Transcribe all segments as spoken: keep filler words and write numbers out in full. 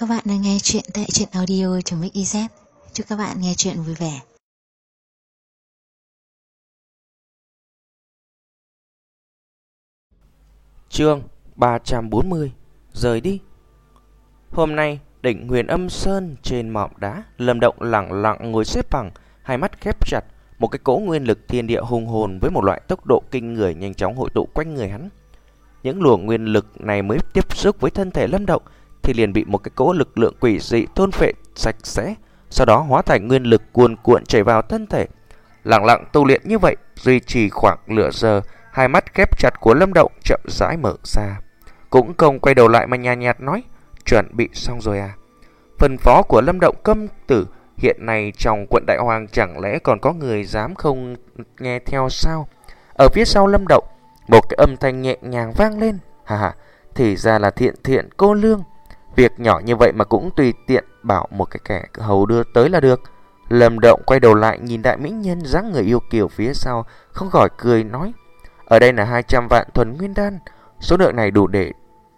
các bạn đang nghe chuyện tại truyện audio.mixyz. Chúc các bạn nghe chuyện vui vẻ. Chương ba trăm bốn mươi. Rời đi. Hôm nay, đỉnh Huyền Âm Sơn trên mỏm đá, Lâm Động lặng lặng ngồi xếp bằng, hai mắt khép chặt. Một cái cỗ nguyên lực thiên địa hùng hồn với một loại tốc độ kinh người nhanh chóng hội tụ quanh người hắn. Những luồng nguyên lực này mới tiếp xúc với thân thể Lâm Động thì liền bị một cái cỗ lực lượng quỷ dị thôn phệ sạch sẽ, sau đó hóa thành nguyên lực cuồn cuộn chảy vào thân thể. Lặng lặng tu luyện như vậy, duy trì khoảng nửa giờ, hai mắt khép chặt của Lâm Động chậm rãi mở ra, cũng không quay đầu lại mà nhàn nhạt nói: "Chuẩn bị xong rồi à?" Phân phó của Lâm Động câm tử. Hiện nay trong quận Đại Hoàng chẳng lẽ còn có người dám không nghe theo sao? Ở phía sau Lâm Động, một cái âm thanh nhẹ nhàng vang lên: "Hà hà, thì ra là Thiện Thiện cô lương. Việc nhỏ như vậy mà cũng tùy tiện bảo một cái kẻ hầu đưa tới là được." Lâm Động quay đầu lại nhìn đại mỹ nhân dáng người yêu kiều phía sau, không khỏi cười nói: "Ở đây là hai trăm vạn thuần nguyên đan, số lượng này đủ để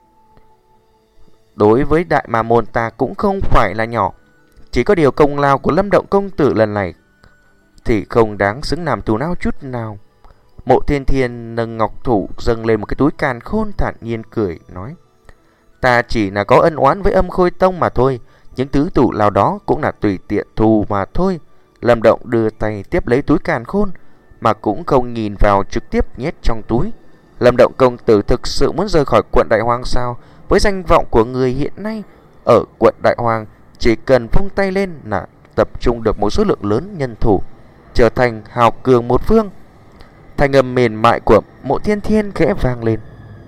đối với đại ma môn ta cũng không phải là nhỏ. Chỉ có điều công lao của Lâm Động công tử lần này thì không đáng xứng làm thù lao chút nào." Mộ Thiên Thiên nâng ngọc thủ dâng lên một cái túi càn khôn, thản nhiên cười nói: "Ta chỉ là có ân oán với Âm Khôi Tông mà thôi, những thứ tủ lao đó cũng là tùy tiện thù mà thôi." Lâm Động đưa tay tiếp lấy túi càn khôn mà cũng không nhìn vào, trực tiếp nhét trong túi. "Lâm Động công tử thực sự muốn rời khỏi quận Đại Hoang sao? Với danh vọng của người hiện nay ở quận Đại Hoang, chỉ cần vung tay lên là tập trung được một số lượng lớn nhân thủ, trở thành hào cường một phương." Thanh âm mềm mại của Mộ Thiên Thiên khẽ vang lên: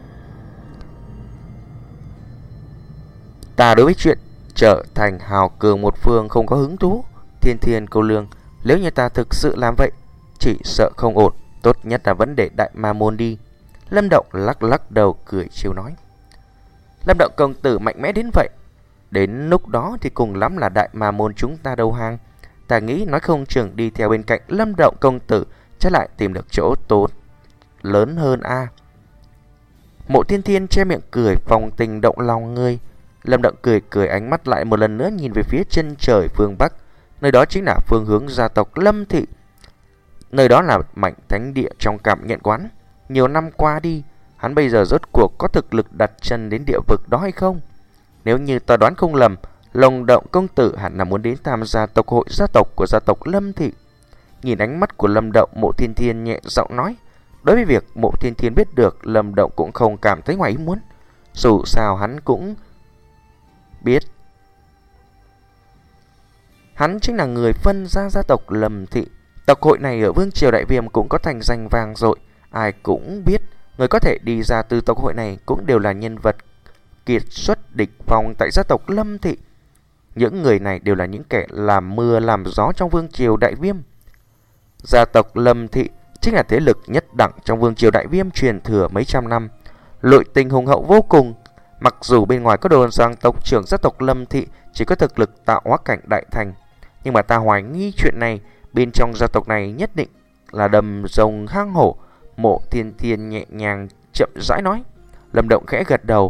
"Ta đối với chuyện trở thành hào cường một phương không có hứng thú. Thiên Thiên cô lương, nếu như ta thực sự làm vậy, chỉ sợ không ổn. Tốt nhất là vẫn để đại ma môn đi." Lâm Động lắc lắc đầu cười trêu nói: "Lâm Động công tử mạnh mẽ đến vậy, đến lúc đó thì cùng lắm là đại ma môn chúng ta đầu hàng. Ta nghĩ nói không chừng đi theo bên cạnh Lâm Động công tử chắc lại tìm được chỗ tốt lớn hơn a." À. Mộ Thiên Thiên che miệng cười, vòng tình động lòng người. Lâm Động cười cười, ánh mắt lại một lần nữa nhìn về phía chân trời phương Bắc. Nơi đó chính là phương hướng gia tộc Lâm thị. Nơi đó là mảnh thánh địa trong cảm nhận quán. Nhiều năm qua đi, hắn bây giờ rốt cuộc có thực lực đặt chân đến địa vực đó hay không? Nếu như ta đoán không lầm, Long Động công tử hẳn là muốn đến tham gia tộc hội gia tộc của gia tộc Lâm thị. Nhìn ánh mắt của Lâm Động, Mộ Thiên Thiên nhẹ giọng nói. Đối với việc Mộ Thiên Thiên biết được, Lâm Động cũng không cảm thấy ngoài ý muốn. Dù sao hắn cũng biết hắn chính là người phân ra gia tộc Lâm thị. Tộc hội này ở Vương triều Đại Viêm cũng có thành danh vang dội, ai cũng biết người có thể đi ra từ tộc hội này cũng đều là nhân vật kiệt xuất đỉnh phong tại gia tộc Lâm thị. Những người này đều là những kẻ làm mưa làm gió trong Vương triều Đại Viêm. Gia tộc Lâm thị chính là thế lực nhất đẳng trong Vương triều Đại Viêm truyền thừa mấy trăm năm, nội tình hùng hậu vô cùng. Mặc dù bên ngoài có đồn rằng tộc trưởng gia tộc Lâm thị chỉ có thực lực tạo hóa cảnh đại thành, nhưng mà ta hoài nghi chuyện này bên trong gia tộc này nhất định là đầm rồng hang hổ. Mộ Thiên Thiên nhẹ nhàng chậm rãi nói. Lâm Động khẽ gật đầu.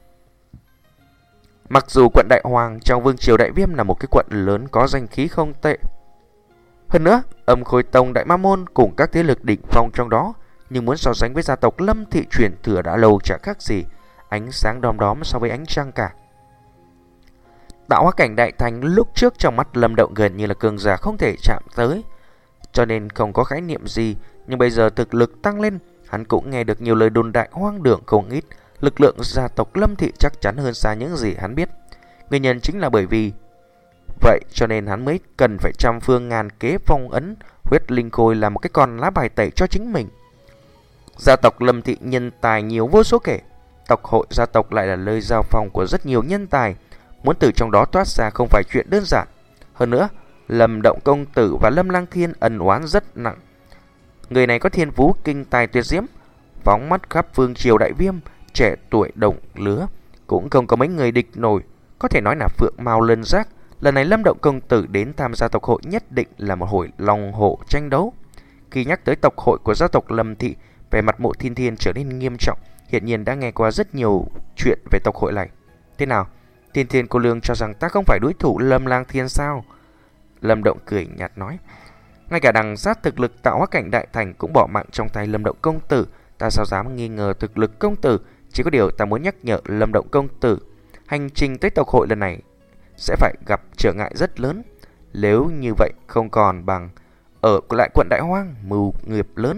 Mặc dù quận Đại Hoàng trong Vương triều Đại Viêm là một cái quận lớn có danh khí không tệ, hơn nữa Âm Khôi Tông, Đại Ma Môn cùng các thế lực đỉnh phong trong đó, nhưng muốn so sánh với gia tộc Lâm thị truyền thừa đã lâu chẳng khác gì ánh sáng đom đóm so với ánh trăng cả. Tạo hóa cảnh đại thành lúc trước trong mắt Lâm Động gần như là cường giả không thể chạm tới, cho nên không có khái niệm gì. Nhưng bây giờ thực lực tăng lên, hắn cũng nghe được nhiều lời đồn đại hoang đường không ít. Lực lượng gia tộc Lâm thị chắc chắn hơn xa những gì hắn biết. Nguyên nhân chính là bởi vì vậy cho nên hắn mới cần phải trăm phương ngàn kế phong ấn huyết linh khôi là một cái con lá bài tẩy cho chính mình. Gia tộc Lâm thị nhân tài nhiều vô số kể, tộc hội gia tộc lại là nơi giao phong của rất nhiều nhân tài, muốn từ trong đó thoát ra không phải chuyện đơn giản. Hơn nữa, Lâm Động công tử và Lâm Lang Thiên ân oán rất nặng. Người này có thiên phú kinh tài tuyệt diễm, phóng mắt khắp Vương triều Đại Viêm, trẻ tuổi đồng lứa cũng không có mấy người địch nổi, có thể nói là phượng mao lân giác. Lần này Lâm Động công tử đến tham gia tộc hội nhất định là một hồi long hổ tranh đấu. Khi nhắc tới tộc hội của gia tộc Lâm thị, vẻ mặt Mộ Thiên Thiên trở nên nghiêm trọng. Hiện nhiên đã nghe qua rất nhiều chuyện về tộc hội này. Thế nào, Thiên Thiên cô lương cho rằng ta không phải đối thủ Lâm Lang Thiên sao? Lâm Động cười nhạt nói. Ngay cả đằng sát thực lực tạo hóa cảnh đại thành cũng bỏ mạng trong tay Lâm Động công tử, ta sao dám nghi ngờ thực lực công tử. Chỉ có điều ta muốn nhắc nhở Lâm Động công tử, hành trình tới tộc hội lần này sẽ phải gặp trở ngại rất lớn. Nếu như vậy không còn bằng ở lại quận Đại Hoang mưu nghiệp lớn.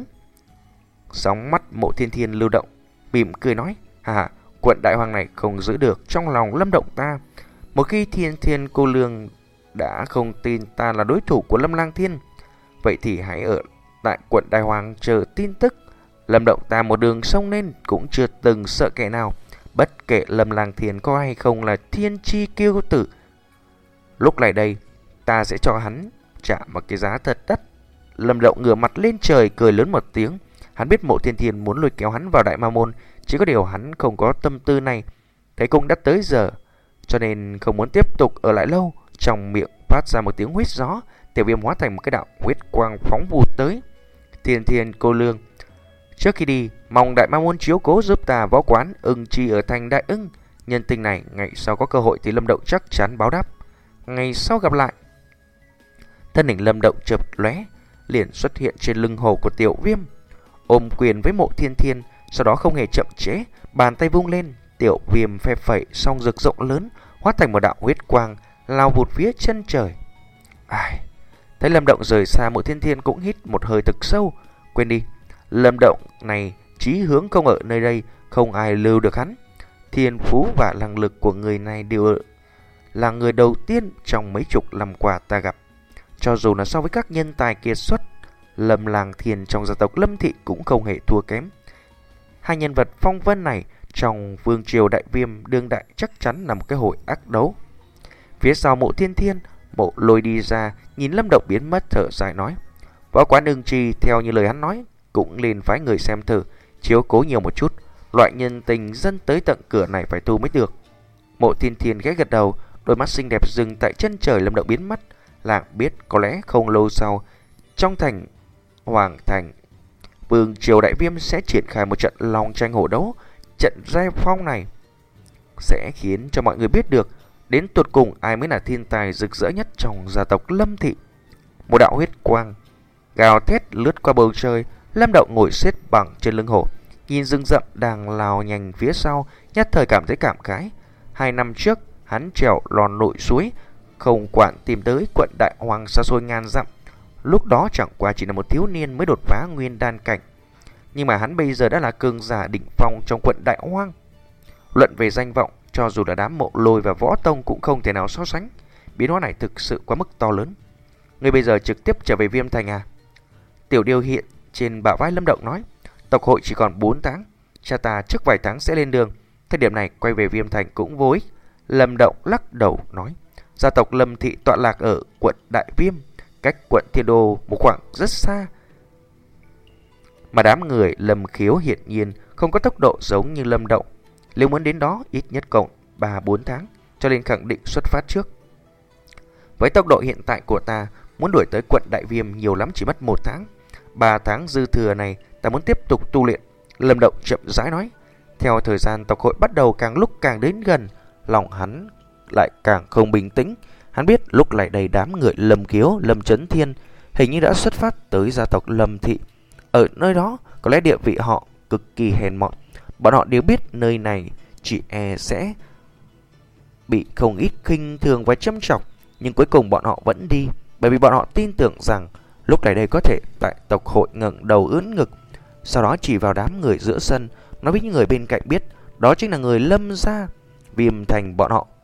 Sóng mắt Mộ Thiên Thiên lưu động, mỉm cười nói, hà, quận Đại Hoang này không giữ được trong lòng Lâm Động ta. Một khi Thiên Thiên cô lương đã không tin ta là đối thủ của Lâm Lang Thiên, vậy thì hãy ở tại quận Đại Hoang chờ tin tức. Lâm Động ta một đường sông lên cũng chưa từng sợ kẻ nào, bất kể Lâm Lang Thiên có hay không là thiên chi kiêu tử. Lúc này đây, ta sẽ cho hắn trả một cái giá thật đắt. Lâm Động ngửa mặt lên trời cười lớn một tiếng. Hắn biết Mộ Thiên Thiên muốn lôi kéo hắn vào Đại Ma Môn, chỉ có điều hắn không có tâm tư này. Thấy cũng đã tới giờ, cho nên không muốn tiếp tục ở lại lâu. Trong miệng phát ra một tiếng huýt gió, Tiểu Viêm hóa thành một cái đạo huyết quang phóng vụt tới. Thiên Thiên cô lương, trước khi đi, mong Đại Ma Môn chiếu cố giúp ta võ quán Ưng Chi ở thành Đại Ưng. Nhân tình này, ngày sau có cơ hội thì Lâm Động chắc chắn báo đáp. Ngày sau gặp lại. Thân hình Lâm Động chợt lóe, liền xuất hiện trên lưng hồ của Tiểu Viêm, ôm quyền với Mộ Thiên Thiên. Sau đó không hề chậm trễ, bàn tay vung lên, Tiểu Viêm phe phẩy song rực rộng lớn, hóa thành một đạo huyết quang lao vụt phía chân trời. Ai, thấy Lâm Động rời xa, Mộ Thiên Thiên cũng hít một hơi thật sâu. Quên đi, Lâm Động này chí hướng không ở nơi đây, không ai lưu được hắn. Thiên phú và năng lực của người này đều là người đầu tiên trong mấy chục năm qua ta gặp. Cho dù là so với các nhân tài kiệt xuất, Lâm Lang Thiên trong gia tộc Lâm Thị cũng không hề thua kém. Hai nhân vật phong vân này trong vương triều Đại Viêm đương đại chắc chắn là một cái hội ác đấu. Phía sau Mộ Thiên Thiên, Mộ Lôi đi ra, nhìn Lâm Động biến mất thở dài nói, võ quán Ưng Chi theo như lời hắn nói, cũng nên phái người xem thử, chiếu cố nhiều một chút. Loại nhân tình dân tới tận cửa này phải thu mới được. Mộ Thiên Thiên ghé gật đầu, đôi mắt xinh đẹp dừng tại chân trời. Lâm Động biến mất, làng biết có lẽ không lâu sau, trong thành Hoàng Thành, vương triều Đại Viêm sẽ triển khai một trận long tranh hổ đấu. Trận giai phong này sẽ khiến cho mọi người biết được đến tột cùng ai mới là thiên tài rực rỡ nhất trong gia tộc Lâm Thị. Một đạo huyết quang gào thét lướt qua bầu trời. Lâm Động ngồi xếp bằng trên lưng hổ, nhìn rừng rậm đang lao nhanh phía sau, nhất thời cảm thấy cảm khái. Hai năm trước hắn trèo lòn nội suối, không quản tìm tới quận Đại Hoang xa xôi ngàn dặm. Lúc đó chẳng qua chỉ là một thiếu niên mới đột phá nguyên đan cảnh, nhưng mà hắn bây giờ đã là cường giả đỉnh phong trong quận Đại Hoang. Luận về danh vọng, cho dù là đám Mộ Lôi và Võ Tông cũng không thể nào so sánh. Biến hóa này thực sự quá mức to lớn. Người bây giờ trực tiếp trở về Viêm Thành à? Tiểu Điêu hiện trên bả vai Lâm Động nói, tộc hội chỉ còn bốn tháng, cha ta trước vài tháng sẽ lên đường. Thời điểm này quay về Viêm Thành cũng vô ích. Lâm Động lắc đầu nói, gia tộc Lâm Thị tọa lạc ở quận Đại Viêm, cách quận Thiên Đô một khoảng rất xa. Mà đám người Lâm Khiếu hiển nhiên không có tốc độ giống như Lâm Động. Nếu muốn đến đó ít nhất cộng ba bốn tháng, cho nên khẳng định xuất phát trước. Với tốc độ hiện tại của ta, muốn đuổi tới quận Đại Viêm nhiều lắm chỉ mất một tháng. Ba tháng dư thừa này ta muốn tiếp tục tu luyện. Lâm Động chậm rãi nói. Theo thời gian tộc hội bắt đầu càng lúc càng đến gần, lòng hắn lại càng không bình tĩnh. Hắn biết lúc lại đầy đám người Lâm Khiếu, Lâm Chấn Thiên hình như đã xuất phát tới gia tộc Lâm Thị. Ở nơi đó có lẽ địa vị họ cực kỳ hèn mọn. Bọn họ đều biết nơi này chỉ e sẽ bị không ít khinh thường và châm chọc, nhưng cuối cùng bọn họ vẫn đi, bởi vì bọn họ tin tưởng rằng lúc này đây có thể tại tộc hội ngẩng đầu ưỡn ngực, sau đó chỉ vào đám người giữa sân, nói với những người bên cạnh biết đó chính là người Lâm gia, Viêm Thành bọn họ.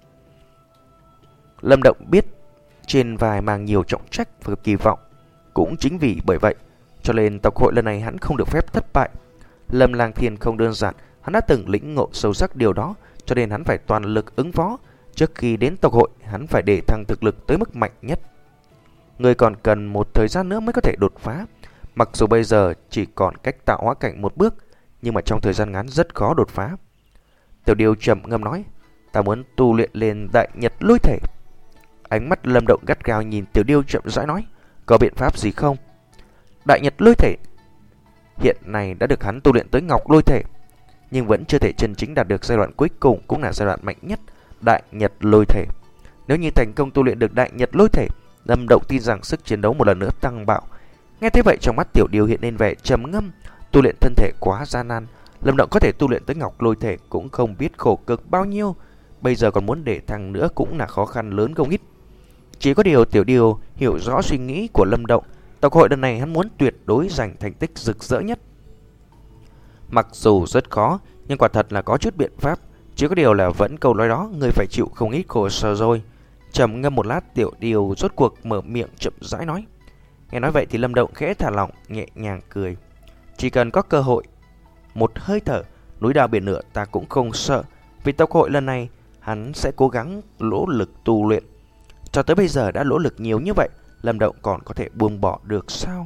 Lâm Động biết trên vai mang nhiều trọng trách và kỳ vọng, cũng chính vì bởi vậy cho nên tộc hội lần này hắn không được phép thất bại. Lâm Lang Thiên không đơn giản, hắn đã từng lĩnh ngộ sâu sắc điều đó, cho nên hắn phải toàn lực ứng phó. Trước khi đến tộc hội, hắn phải để thăng thực lực tới mức mạnh nhất. Người còn cần một thời gian nữa mới có thể đột phá. Mặc dù bây giờ chỉ còn cách tạo hóa cảnh một bước, nhưng mà trong thời gian ngắn rất khó đột phá. Tiểu Điêu trầm ngâm nói, ta muốn tu luyện lên Đại Nhật Lôi Thể. Ánh mắt Lâm Động gắt gao nhìn Tiểu Điêu chậm rãi nói, có biện pháp gì không? Đại Nhật Lôi Thể hiện nay đã được hắn tu luyện tới Ngọc Lôi Thể, nhưng vẫn chưa thể chân chính đạt được giai đoạn cuối cùng, cũng là giai đoạn mạnh nhất Đại Nhật Lôi Thể. Nếu như thành công tu luyện được Đại Nhật Lôi Thể, Lâm Động tin rằng sức chiến đấu một lần nữa tăng bạo. Nghe thế vậy trong mắt Tiểu Điêu hiện lên vẻ trầm ngâm. Tu luyện thân thể quá gian nan, Lâm Động có thể tu luyện tới Ngọc Lôi Thể cũng không biết khổ cực bao nhiêu. Bây giờ còn muốn để thăng nữa cũng là khó khăn lớn không ít. Chỉ có điều Tiểu Điêu hiểu rõ suy nghĩ của Lâm Động. Tộc hội lần này hắn muốn tuyệt đối giành thành tích rực rỡ nhất. Mặc dù rất khó, nhưng quả thật là có chút biện pháp. Chỉ có điều là vẫn câu nói đó, người phải chịu không ít khổ sở rồi. Trầm ngâm một lát, Tiểu Điêu rốt cuộc mở miệng chậm rãi nói. Nghe nói vậy thì Lâm Động khẽ thả lỏng, nhẹ nhàng cười. Chỉ cần có cơ hội, một hơi thở, núi đao biển lửa ta cũng không sợ. Vì tộc hội lần này, hắn sẽ cố gắng nỗ lực tu luyện. Cho tới bây giờ đã nỗ lực nhiều như vậy, Lâm Động còn có thể buông bỏ được sao?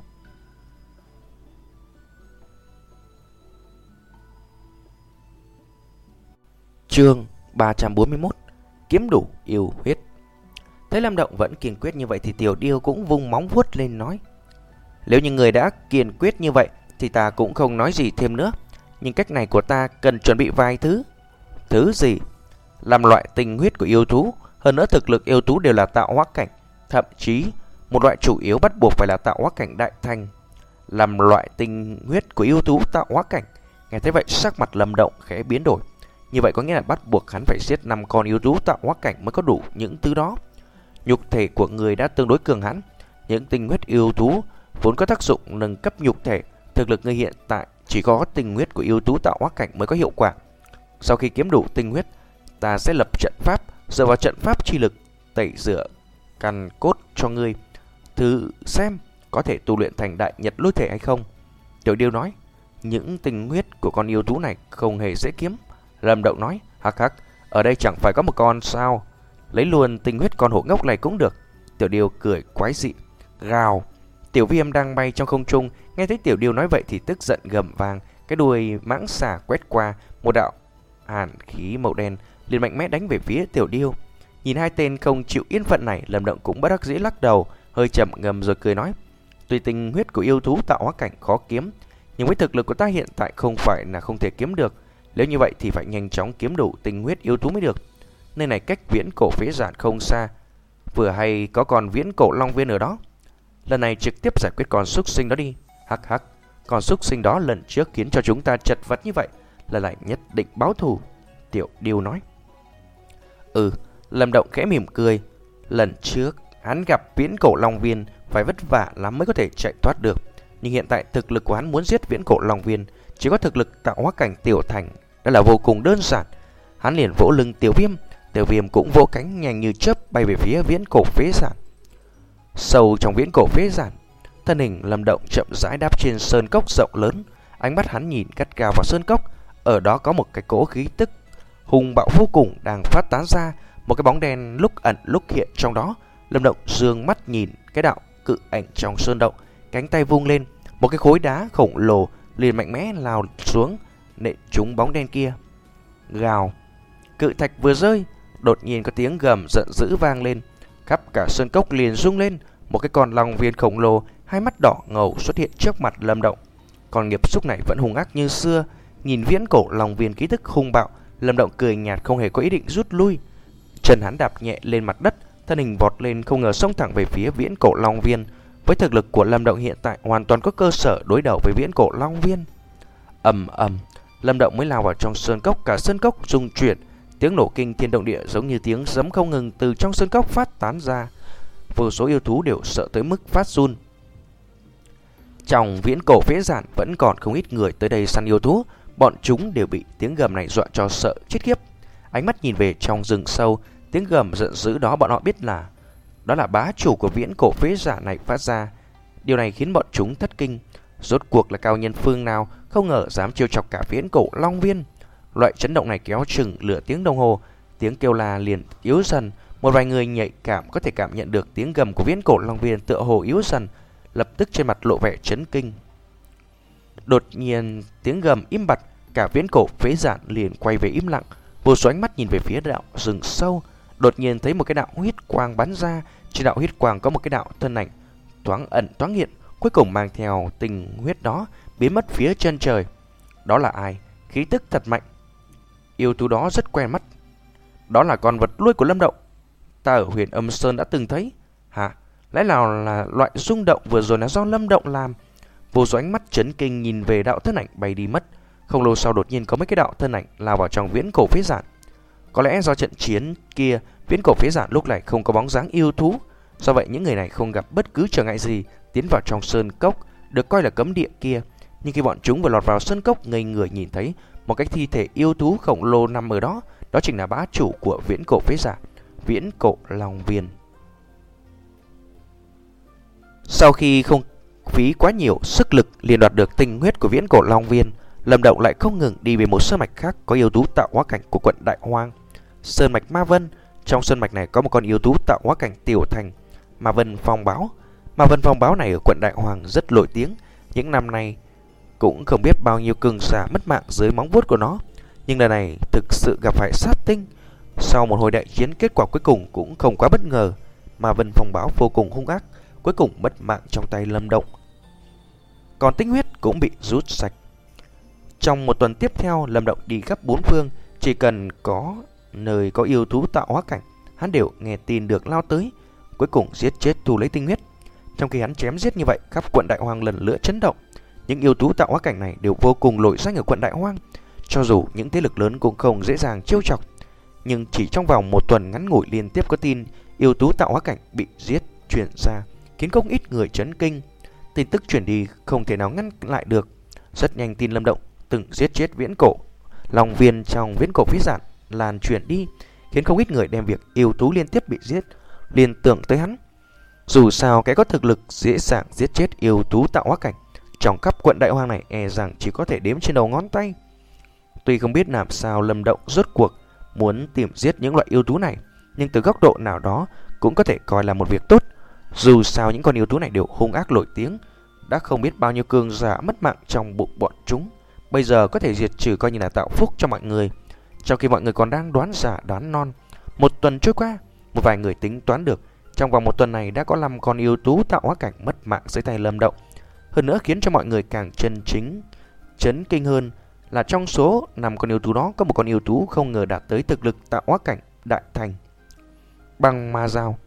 Chương ba trăm bốn mươi mốt. Kiếm đủ yêu huyết. Thấy Lâm Động vẫn kiên quyết như vậy thì Tiểu Điêu cũng vung móng vuốt lên nói. Nếu như người đã kiên quyết như vậy thì ta cũng không nói gì thêm nữa. Nhưng cách này của ta cần chuẩn bị vài thứ. Thứ gì? Làm loại tinh huyết của yêu thú. Hơn nữa thực lực yêu thú đều là tạo hóa cảnh. Thậm chí một loại chủ yếu bắt buộc phải là tạo hóa cảnh đại thành. Làm loại tinh huyết của yêu thú tạo hóa cảnh. Nghe thấy vậy sắc mặt Lâm Động khẽ biến đổi. Như vậy có nghĩa là bắt buộc hắn phải giết năm con yêu thú tạo hóa cảnh mới có đủ những thứ đó. Nhục thể của người đã tương đối cường hãn. Những tinh huyết yêu thú vốn có tác dụng nâng cấp nhục thể. Thực lực người hiện tại chỉ có tinh huyết của yêu thú tạo hóa cảnh mới có hiệu quả. Sau khi kiếm đủ tinh huyết, ta sẽ lập trận pháp, dựa vào trận pháp chi lực tẩy rửa căn cốt cho ngươi, thử xem có thể tu luyện thành Đại Nhật Lôi Thể hay không. Tiểu Điêu nói. Những tinh huyết của con yêu thú này không hề dễ kiếm. Lâm Động nói. Hắc hắc, ở đây chẳng phải có một con sao? Lấy luôn tinh huyết con hổ ngốc này cũng được. Tiểu Điêu cười quái dị. Gào. Tiểu Viêm đang bay trong không trung, nghe thấy Tiểu Điêu nói vậy thì tức giận gầm vang. Cái đuôi mãng xà quét qua, một đạo hàn khí màu đen liền mạnh mẽ đánh về phía Tiểu Điêu. Nhìn hai tên không chịu yên phận này, Lâm Động cũng bất đắc dĩ lắc đầu, hơi chậm ngầm rồi cười nói. Tuy tinh huyết của yêu thú tạo hóa cảnh khó kiếm, nhưng với thực lực của ta hiện tại không phải là không thể kiếm được. Nếu như vậy thì phải nhanh chóng kiếm đủ tinh huyết yêu thú mới được. Nơi này cách viễn cổ phế giản không xa, vừa hay có con viễn cổ long viên ở đó. Lần này trực tiếp giải quyết con súc sinh đó đi. Hắc hắc, con súc sinh đó lần trước khiến cho chúng ta chật vật như vậy, lần này nhất định báo thù. Tiểu Điêu nói. Ừ, Lâm Động khẽ mỉm cười. Lần trước hắn gặp viễn cổ long viên phải vất vả lắm mới có thể chạy thoát được. Nhưng hiện tại thực lực của hắn muốn giết viễn cổ long viên chỉ có thực lực tạo hóa cảnh tiểu thành, đó là vô cùng đơn giản. Hắn liền vỗ lưng Tiểu Viêm, Tiểu Viêm cũng vỗ cánh nhanh như chớp bay về phía viễn cổ phế giản. Sâu trong viễn cổ phế giản, thân hình Lâm Động chậm rãi đáp trên sơn cốc rộng lớn. Ánh mắt hắn nhìn gắt gao vào sơn cốc. Ở đó có một cái cỗ khí tức hùng bạo vô cùng đang phát tán ra. Một cái bóng đen lúc ẩn lúc hiện trong đó. Lâm Động dương mắt nhìn cái đạo cự ảnh trong sơn động, cánh tay vung lên, một cái khối đá khổng lồ liền mạnh mẽ lao xuống nện trúng bóng đen kia. Gào. Cự thạch vừa rơi, đột nhiên có tiếng gầm giận dữ vang lên. Khắp cả sơn cốc liền rung lên. Một cái con long viên khổng lồ, hai mắt đỏ ngầu xuất hiện trước mặt Lâm Động. Con nghiệp xúc này vẫn hung ác như xưa. Nhìn viễn cổ long viên ký thức hung bạo, Lâm Động cười nhạt không hề có ý định rút lui. Chân hắn đạp nhẹ lên mặt đất, thân hình vọt lên không ngờ xông thẳng về phía viễn cổ long viên. Với thực lực của Lâm Động hiện tại hoàn toàn có cơ sở đối đầu với viễn cổ long viên. Ầm ầm, Lâm Động mới lao vào trong sơn cốc, cả sơn cốc rung chuyển, tiếng nổ kinh thiên động địa giống như tiếng sấm không ngừng từ trong sơn cốc phát tán ra. Vô số yêu thú đều sợ tới mức phát run. Trong viễn cổ phế giản vẫn còn không ít người tới đây săn yêu thú, bọn chúng đều bị tiếng gầm này dọa cho sợ chết khiếp. Ánh mắt nhìn về trong rừng sâu, tiếng gầm giận dữ đó bọn họ biết là đó là bá chủ của viễn cổ phế giả này phát ra. Điều này khiến bọn chúng thất kinh. Rốt cuộc là cao nhân phương nào không ngờ dám trêu chọc cả viễn cổ long viên. Loại chấn động này kéo chừng nửa tiếng đồng hồ, tiếng kêu la liền yếu dần. Một vài người nhạy cảm có thể cảm nhận được tiếng gầm của viễn cổ long viên tựa hồ yếu dần, lập tức trên mặt lộ vẻ chấn kinh. Đột nhiên tiếng gầm im bặt, cả viễn cổ phế giản liền quay về im lặng. Vô số ánh mắt nhìn về phía đạo rừng sâu. Đột nhiên thấy một cái đạo huyết quang bắn ra. Trên đạo huyết quang có một cái đạo thân ảnh thoáng ẩn thoáng hiện, cuối cùng mang theo tình huyết đó biến mất phía chân trời. Đó là ai? Khí tức thật mạnh. Yêu thú đó rất quen mắt. Đó là con vật nuôi của Lâm Động. Ta ở Huyền Âm Sơn đã từng thấy. Hả? Lẽ nào là loại rung động vừa rồi là do Lâm Động làm? Vô Số ánh mắt chấn kinh nhìn về đạo thân ảnh bay đi mất. Không lâu sau đột nhiên có mấy cái đạo thân ảnh lao vào trong viễn cổ phế giản. Có lẽ do trận chiến kia, viễn cổ phế giản lúc này không có bóng dáng yêu thú. Do vậy những người này không gặp bất cứ trở ngại gì tiến vào trong sơn cốc được coi là cấm địa kia. Nhưng khi bọn chúng vừa lọt vào sơn cốc, ngây người nhìn thấy một cái thi thể yêu thú khổng lồ nằm ở đó. Đó chính là bá chủ của viễn cổ phế giản, viễn cổ Long Viên. Sau khi không phí quá nhiều sức lực liền đoạt được tinh huyết của viễn cổ Long Viên, Lâm Động lại không ngừng đi về một sơn mạch khác có yêu thú tạo hóa cảnh của quận Đại Hoang, sơn mạch Ma Vân. Trong sơn mạch này có một con yêu thú tạo hóa cảnh tiểu thành, Ma Vân Phong Báo. Ma Vân Phong Báo này ở quận Đại Hoang rất nổi tiếng, những năm nay cũng không biết bao nhiêu cường giả mất mạng dưới móng vuốt của nó, nhưng lần này thực sự gặp phải sát tinh. Sau một hồi đại chiến, kết quả cuối cùng cũng không quá bất ngờ, Ma Vân Phong Báo vô cùng hung ác, cuối cùng mất mạng trong tay Lâm Động. Còn tinh huyết cũng bị rút sạch. Trong một tuần tiếp theo, Lâm Động đi khắp bốn phương, chỉ cần có nơi có yêu thú tạo hóa cảnh, hắn đều nghe tin được lao tới, cuối cùng giết chết thu lấy tinh huyết. Trong khi hắn chém giết như vậy, khắp quận Đại Hoang lần lnữa chấn động. Những yêu thú tạo hóa cảnh này đều vô cùng nổi danh ở quận Đại Hoang, cho dù những thế lực lớn cũng không dễ dàng trêu chọc. Nhưng chỉ trong vòng một tuần ngắn ngủi liên tiếp có tin yêu thú tạo hóa cảnh bị giết truyền ra, khiến không ít người chấn kinh. Tin tức truyền đi không thể nào ngăn lại được. Rất nhanh tin Lâm Động từng giết chết viễn cổ Long Viên trong viễn cổ phí giản lan truyền đi, khiến không ít người đem việc yêu thú liên tiếp bị giết liên tưởng tới hắn. Dù sao cái có thực lực dễ dàng giết chết yêu thú tạo hóa cảnh trong khắp quận Đại Hoang này e rằng chỉ có thể đếm trên đầu ngón tay. Tuy không biết làm sao Lâm Động rốt cuộc muốn tìm giết những loại yêu thú này, nhưng từ góc độ nào đó cũng có thể coi là một việc tốt. Dù sao những con yêu thú này đều hung ác nổi tiếng, đã không biết bao nhiêu cường giả mất mạng trong bụng bọn chúng, bây giờ có thể diệt trừ coi như là tạo phúc cho mọi người. Trong khi mọi người còn đang đoán giả đoán non, một tuần trôi qua, một vài người tính toán được trong vòng một tuần này đã có năm con yêu thú tạo hóa cảnh mất mạng dưới tay Lâm Động. Hơn nữa khiến cho mọi người càng chân chính chấn kinh hơn là trong số năm con yêu thú đó có một con yêu thú không ngờ đạt tới thực lực tạo hóa cảnh đại thành, Băng Ma Dao,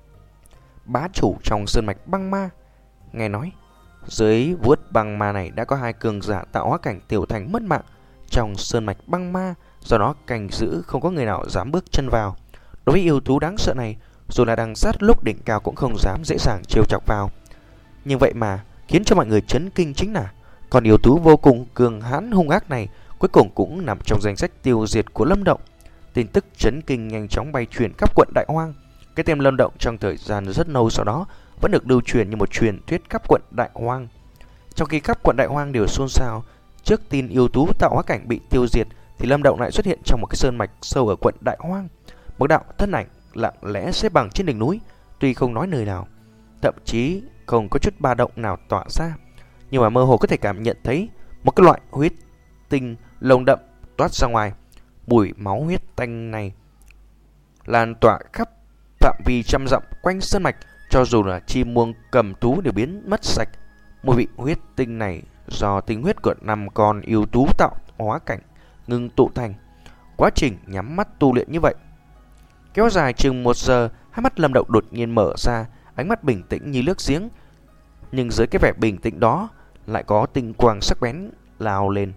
bá chủ trong sơn mạch băng ma. Nghe nói dưới vuốt băng ma này đã có hai cường giả tạo hóa cảnh tiểu thành mất mạng trong sơn mạch băng ma, do đó canh giữ không có người nào dám bước chân vào. Đối với yêu thú đáng sợ này, dù là đang sát lúc đỉnh cao cũng không dám dễ dàng trêu chọc vào. Nhưng vậy mà khiến cho mọi người chấn kinh chính là còn yêu thú vô cùng cường hãn hung ác này cuối cùng cũng nằm trong danh sách tiêu diệt của Lâm Động. Tin tức chấn kinh nhanh chóng bay truyền khắp quận Đại Hoang. Cái tên Lâm Động trong thời gian rất lâu sau đó vẫn được lưu truyền như một truyền thuyết khắp quận Đại Hoang. Trong khi khắp quận Đại Hoang đều xôn xao trước tin yêu thú tạo hóa cảnh bị tiêu diệt, thì Lâm Động lại xuất hiện trong một cái sơn mạch sâu ở quận Đại Hoang. Một đạo thân ảnh lặng lẽ xếp bằng trên đỉnh núi, tuy không nói lời nào, thậm chí không có chút ba động nào tỏa ra, nhưng mà mơ hồ có thể cảm nhận thấy một cái loại huyết tinh lồng đậm toát ra ngoài. Mùi máu huyết tanh này lan tỏa khắp phạm vi trăm dặm quanh sơn mạch, cho dù là chim muông cầm thú đều biến mất sạch. Mùi vị huyết tinh này do tinh huyết của năm con yêu thú tạo hóa cảnh ngưng tụ thành. Quá trình nhắm mắt tu luyện như vậy kéo dài chừng một giờ, hai mắt Lâm Động đột nhiên mở ra, ánh mắt bình tĩnh như nước giếng, nhưng dưới cái vẻ bình tĩnh đó lại có tinh quang sắc bén lao lên.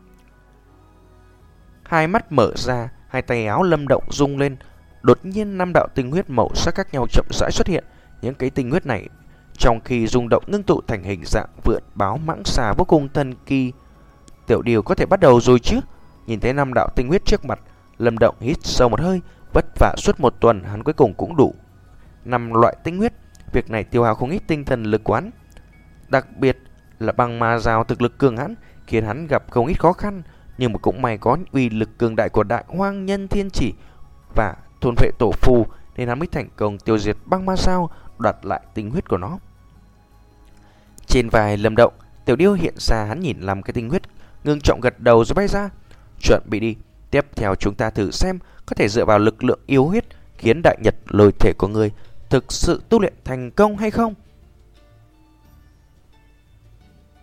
Hai mắt mở ra, hai tay áo Lâm Động rung lên, đột nhiên năm đạo tinh huyết màu sắc khác nhau chậm rãi xuất hiện. Những cái tinh huyết này trong khi rung động ngưng tụ thành hình dạng vượn báo mãng xà vô cùng thần kỳ. Tiểu Điều có thể bắt đầu rồi chứ? Nhìn thấy năm đạo tinh huyết trước mặt, Lâm Động hít sâu một hơi. Vất vả suốt một tuần, hắn cuối cùng cũng đủ năm loại tinh huyết. Việc này tiêu hao không ít tinh thần lực quán, đặc biệt là Băng Ma Dao thực lực cường hãn, khiến hắn gặp không ít khó khăn. Nhưng mà cũng may có uy lực cường đại của Đại Hoang Nhân Thiên Chỉ và thôn vệ tổ phù, nên hắn mới thành công tiêu diệt Băng Ma Dao, đoạt lại tinh huyết của nó. Trên vai Lâm Động, Tiểu Điêu hiện ra, hắn nhìn làm cái tinh huyết, ngưng trọng gật đầu rồi bay ra. Chuẩn bị đi, tiếp theo chúng ta thử xem có thể dựa vào lực lượng yêu huyết khiến đại nhật lôi thể của người thực sự tu luyện thành công hay không.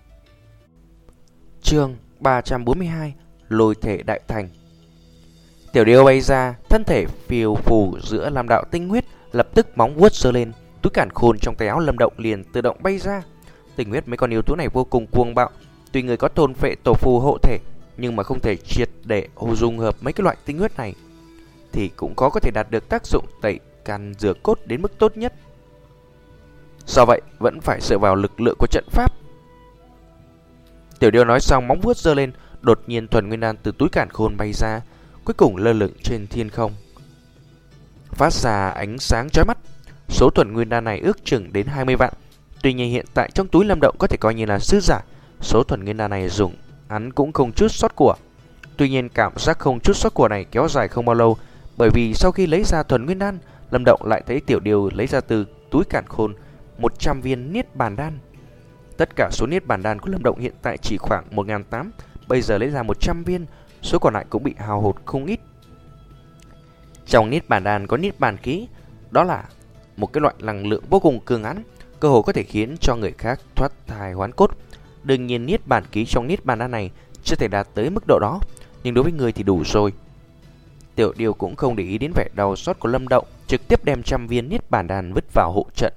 Chương ba trăm bốn mươi hai, Lôi thể đại thành. Tiểu điêu bay ra, thân thể phiêu phù giữa lam đạo tinh huyết, lập tức móng vuốt giơ lên, túi càn khôn trong tay áo Lâm Động liền tự động bay ra. Tinh huyết mấy con yêu thú này vô cùng cuồng bạo, tuy người có thôn phệ tổ phù hộ thể, nhưng mà không thể triệt để dung hợp mấy cái loại tinh huyết này thì cũng khó có thể đạt được tác dụng tẩy can rửa cốt đến mức tốt nhất. Do vậy vẫn phải dựa vào lực lượng của trận pháp. Tiểu điêu nói xong móng vuốt giơ lên, đột nhiên thuần nguyên đan từ túi càn khôn bay ra, cuối cùng lơ lửng trên thiên không, phát ra ánh sáng chói mắt. Số thuần nguyên đan này ước chừng đến hai mươi vạn. Tuy nhiên hiện tại trong túi Lâm Động có thể coi như là dư giả. Số thuần nguyên đan này dùng hắn cũng không chút sót của. Tuy nhiên cảm giác không chút sót của này kéo dài không bao lâu, bởi vì sau khi lấy ra thuần nguyên đan, Lâm Động lại thấy tiểu điêu lấy ra từ túi càn khôn một trăm viên niết bàn đan. Tất cả số niết bàn đan của Lâm Động hiện tại chỉ khoảng một nghìn tám trăm, bây giờ lấy ra một trăm viên, số còn lại cũng bị hao hụt không ít. Trong niết bàn đan có niết bàn khí, đó là một cái loại năng lượng vô cùng cường hãn, cơ hội có thể khiến cho người khác thoát thai hoán cốt. Đương nhiên niết bàn khí trong niết bàn đan này chưa thể đạt tới mức độ đó, nhưng đối với người thì đủ rồi. Tiểu điêu cũng không để ý đến vẻ đau xót của Lâm Động, trực tiếp đem trăm viên niết bàn đan vứt vào hộ trận.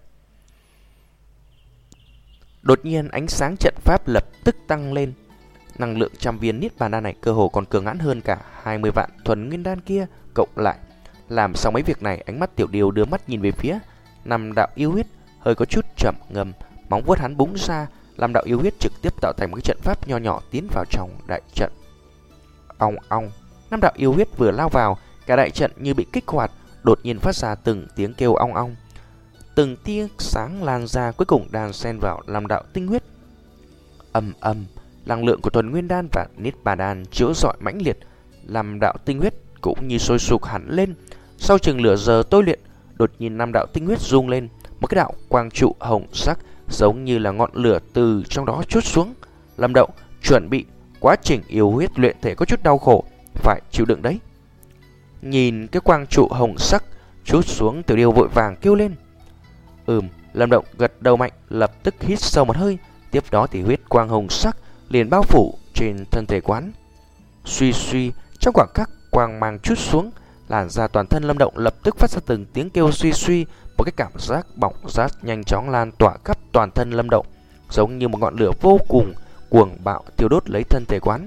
Đột nhiên ánh sáng trận pháp lập tức tăng lên. Năng lượng trăm viên niết bàn đan này cơ hồ còn cường hãn hơn cả hai mươi vạn thuần nguyên đan kia cộng lại. Làm xong mấy việc này, ánh mắt tiểu điêu đưa mắt nhìn về phía năm đạo yêu huyết, hơi có chút trầm ngâm, móng vuốt hắn búng ra, năm đạo yêu huyết trực tiếp tạo thành một cái trận pháp nho nhỏ tiến vào trong đại trận. Ong ong, năm đạo yêu huyết vừa lao vào, cả đại trận như bị kích hoạt, đột nhiên phát ra từng tiếng kêu ong ong. Từng tia sáng lan ra, cuối cùng đan xen vào năm đạo tinh huyết. Ầm ầm, năng lượng của thuần nguyên đan và niết bàn đan chiếu rọi mãnh liệt, năm đạo tinh huyết cũng như sôi sục hẳn lên. Sau chừng nửa giờ tôi luyện, đột nhiên năm đạo tinh huyết rung lên, một cái đạo quang trụ hồng sắc giống như là ngọn lửa từ trong đó trút xuống. Lâm Động chuẩn bị, quá trình yêu huyết luyện thể có chút đau khổ, phải chịu đựng đấy. Nhìn cái quang trụ hồng sắc trút xuống, tiểu điêu vội vàng kêu lên. Ừm, Lâm Động gật đầu mạnh, lập tức hít sâu một hơi, tiếp đó thì huyết quang hồng sắc liền bao phủ trên thân thể quán. Suy suy, trong khoảng khắc quang mang chút xuống, làn da toàn thân Lâm Động lập tức phát ra từng tiếng kêu suy suy, một cái cảm giác bỏng rát nhanh chóng lan tỏa khắp toàn thân Lâm Động, giống như một ngọn lửa vô cùng cuồng bạo thiêu đốt lấy thân thể quán.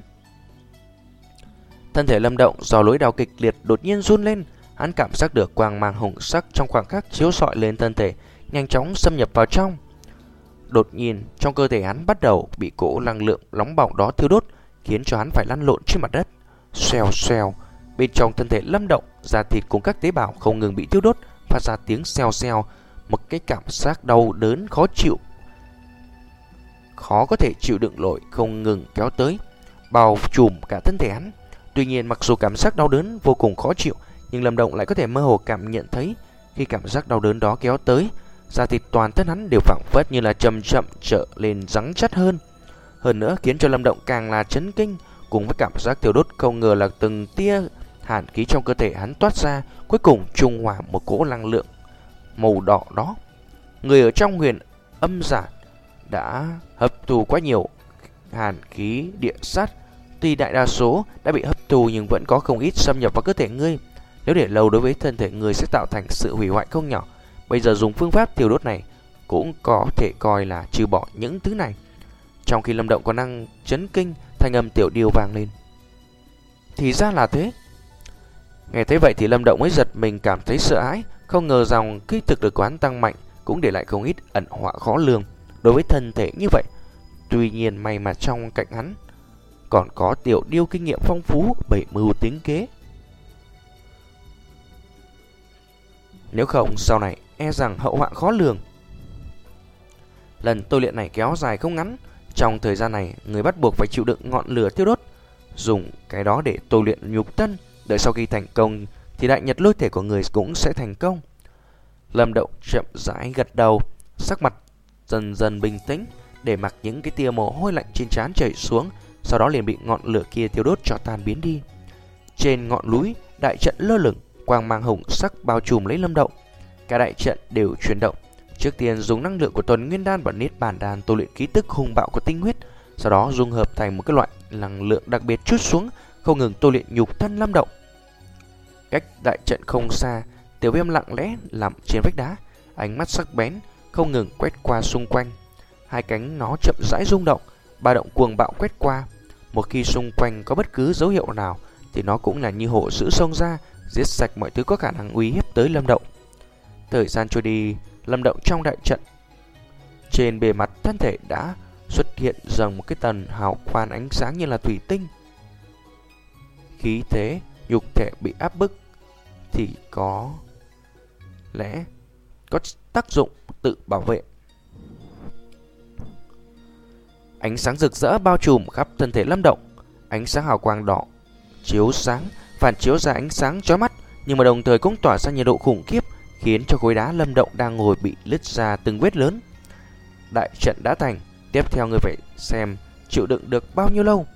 Thân thể Lâm Động do lối đau kịch liệt đột nhiên run lên, hắn cảm giác được quang mang hồng sắc trong khoảng khắc chiếu rọi lên thân thể, nhanh chóng xâm nhập vào trong. Đột nhiên trong cơ thể hắn bắt đầu bị cỗ năng lượng nóng bỏng đó thiêu đốt, khiến cho hắn phải lăn lộn trên mặt đất. Xoèo xoèo, bên trong thân thể Lâm Động, da thịt cùng các tế bào không ngừng bị thiêu đốt, phát ra tiếng xèo xèo, một cái cảm giác đau đớn khó chịu, khó có thể chịu đựng nổi không ngừng kéo tới, bao trùm cả thân thể hắn. Tuy nhiên mặc dù cảm giác đau đớn vô cùng khó chịu, nhưng Lâm Động lại có thể mơ hồ cảm nhận thấy khi cảm giác đau đớn đó kéo tới, da thịt toàn thân hắn đều phảng phất như là chậm chậm trở lên rắn chắc hơn. Hơn nữa khiến cho Lâm Động càng là chấn kinh, cùng với cảm giác thiêu đốt không ngờ là từng tia hàn khí trong cơ thể hắn toát ra, cuối cùng trung hòa một cỗ năng lượng màu đỏ đó. Người ở trong huyền âm giản đã hấp thu quá nhiều hàn khí địa sát, tuy đại đa số đã bị hấp thu nhưng vẫn có không ít xâm nhập vào cơ thể ngươi. Nếu để lâu đối với thân thể người sẽ tạo thành sự hủy hoại không nhỏ. Bây giờ dùng phương pháp thiêu đốt này cũng có thể coi là trừ bỏ những thứ này. Trong khi Lâm Động còn đang chấn kinh, thanh âm tiểu điêu vang lên. Thì ra là thế. Nghe thấy vậy thì Lâm Động mới giật mình, cảm thấy sợ hãi, không ngờ rằng khi thực lực quán tăng mạnh cũng để lại không ít ẩn họa khó lường đối với thân thể như vậy. Tuy nhiên may mà trong cạnh hắn còn có tiểu điêu kinh nghiệm phong phú, bảy mưu tính kế. Nếu không sau này e rằng hậu họa khó lường. Lần tôi luyện này kéo dài không ngắn, trong thời gian này người bắt buộc phải chịu đựng ngọn lửa thiêu đốt, dùng cái đó để tôi luyện nhục thân. Đợi sau khi thành công thì đại nhật lôi thể của người cũng sẽ thành công. Lâm Động chậm rãi gật đầu, sắc mặt dần dần bình tĩnh, để mặc những cái tia mồ hôi lạnh trên trán chảy xuống, sau đó liền bị ngọn lửa kia thiêu đốt cho tan biến đi. Trên ngọn núi, đại trận lơ lửng, quang mang hồng sắc bao trùm lấy Lâm Động. Cả đại trận đều chuyển động. Trước tiên dùng năng lượng của thuần nguyên đan và niết bàn đan tu luyện khí tức hung bạo của tinh huyết, sau đó dung hợp thành một cái loại năng lượng đặc biệt chút xuống, không ngừng tu luyện nhục thân Lâm Động. Cách đại trận không xa, Tiểu Viêm lặng lẽ nằm trên vách đá, ánh mắt sắc bén không ngừng quét qua xung quanh. Hai cánh nó chậm rãi rung động, ba động cuồng bạo quét qua. Một khi xung quanh có bất cứ dấu hiệu nào thì nó cũng là như hổ dữ xông ra, giết sạch mọi thứ có khả năng uy hiếp tới Lâm Động. Thời gian trôi đi, Lâm Động trong đại trận, trên bề mặt thân thể đã xuất hiện dần một cái tầng hào quang ánh sáng như là thủy tinh. Khí thế nhục thể bị áp bức thì có lẽ có tác dụng tự bảo vệ. Ánh sáng rực rỡ bao trùm khắp thân thể Lâm Động, ánh sáng hào quang đỏ chiếu sáng, phản chiếu ra ánh sáng chói mắt, nhưng mà đồng thời cũng tỏa ra nhiệt độ khủng khiếp, khiến cho khối đá Lâm Động đang ngồi bị nứt ra từng vết lớn. Đại trận đã thành, tiếp theo người phải xem chịu đựng được bao nhiêu lâu.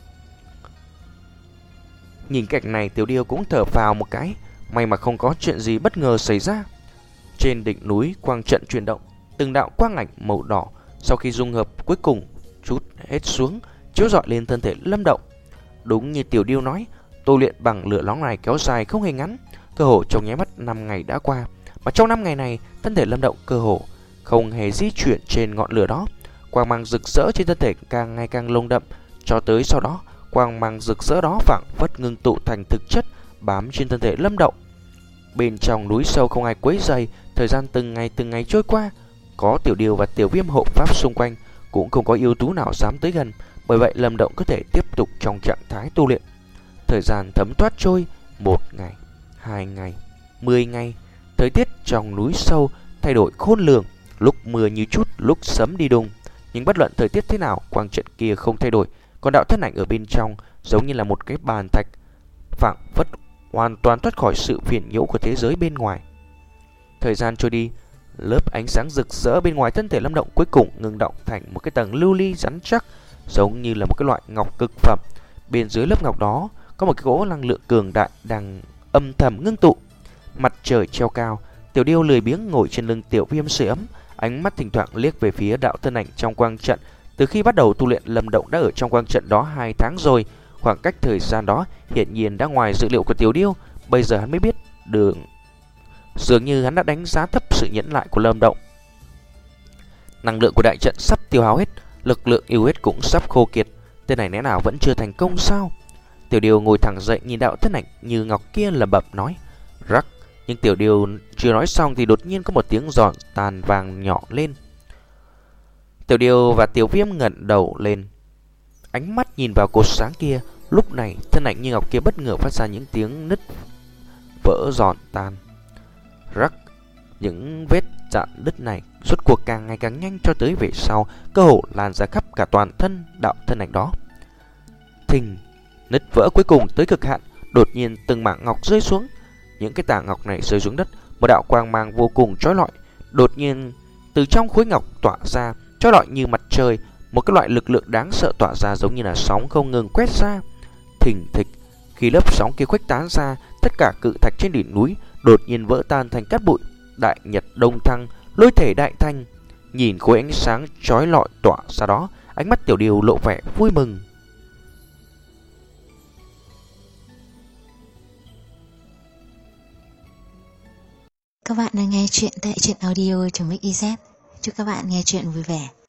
Nhìn cảnh này, Tiểu Điêu cũng thở phào một cái, may mà không có chuyện gì bất ngờ xảy ra. Trên đỉnh núi quang trận chuyển động, từng đạo quang ảnh màu đỏ sau khi dung hợp cuối cùng chút hết xuống, chiếu rọi lên thân thể Lâm Động. Đúng như Tiểu Điêu nói, tu luyện bằng lửa nóng này kéo dài không hề ngắn, cơ hồ trong nháy mắt năm ngày đã qua, mà trong năm ngày này, thân thể Lâm Động cơ hồ không hề di chuyển trên ngọn lửa đó. Quang mang rực rỡ trên thân thể càng ngày càng lông đậm, cho tới sau đó, quang mang rực rỡ đó phảng phất ngưng tụ thành thực chất bám trên thân thể Lâm Động. Bên trong núi sâu không ai quấy rầy, thời gian từng ngày từng ngày trôi qua, có Tiểu Điêu và Tiểu Viêm hộ pháp xung quanh, cũng không có yêu thú nào dám tới gần, bởi vậy Lâm Động có thể tiếp tục trong trạng thái tu luyện. Thời gian thấm thoát trôi, một ngày, hai ngày, mười ngày. Thời tiết trong núi sâu thay đổi khôn lường, lúc mưa như chút, lúc sấm đi đùng. Nhưng bất luận thời tiết thế nào, quang trận kia không thay đổi, còn đạo thân ảnh ở bên trong giống như là một cái bàn thạch, phảng phất hoàn toàn thoát khỏi sự phiền nhiễu của thế giới bên ngoài. Thời gian trôi đi, lớp ánh sáng rực rỡ bên ngoài thân thể Lâm Động cuối cùng ngừng động thành một cái tầng lưu ly rắn chắc, giống như là một cái loại ngọc cực phẩm. Bên dưới lớp ngọc đó có một cái gỗ năng lượng cường đại đang âm thầm ngưng tụ. Mặt trời treo cao, Tiểu Điêu lười biếng ngồi trên lưng Tiểu Viêm sưởi ấm, ánh mắt thỉnh thoảng liếc về phía đạo thân ảnh trong quang trận. Từ khi bắt đầu tu luyện, Lâm Động đã ở trong quang trận đó hai tháng rồi. Khoảng cách thời gian đó hiển nhiên đã ngoài dự liệu của Tiểu Điêu. Bây giờ hắn mới biết đường, dường như hắn đã đánh giá thấp sự nhẫn nại của Lâm Động. Năng lượng của đại trận sắp tiêu hao hết, lực lượng yêu hết cũng sắp khô kiệt. Tên này lẽ nào vẫn chưa thành công sao? Tiểu Điêu ngồi thẳng dậy nhìn đạo thân ảnh như ngọc kia lẩm bẩm nói rắc. Nhưng Tiểu Điêu chưa nói xong thì đột nhiên có một tiếng giòn tàn vàng nhỏ lên. Tiểu Điêu và Tiểu Viêm ngẩng đầu lên, ánh mắt nhìn vào cột sáng kia. Lúc này thân ảnh như ngọc kia bất ngờ phát ra những tiếng nứt vỡ giòn tan. Rắc. Những vết dạn nứt này rốt cuộc càng ngày càng nhanh, cho tới về sau cơ hồ lan ra khắp cả toàn thân đạo thân ảnh đó. Thình. Nứt vỡ cuối cùng tới cực hạn, đột nhiên từng mảng ngọc rơi xuống. Những cái tảng ngọc này rơi xuống đất, một đạo quang mang vô cùng chói lọi đột nhiên từ trong khối ngọc tỏa ra, chói lọi như mặt trời. Một cái loại lực lượng đáng sợ tỏa ra, giống như là sóng không ngừng quét ra. Thình thịch. Khi lớp sóng kia khuếch tán ra, tất cả cự thạch trên đỉnh núi đột nhiên vỡ tan thành cát bụi. Đại nhật đông thăng, lôi thể đại thanh. Nhìn khối ánh sáng chói lọi tỏa ra đó, ánh mắt Tiểu Điêu lộ vẻ vui mừng. Các bạn đang nghe chuyện tại truyện audio.mixyz. Chúc các bạn nghe chuyện vui vẻ.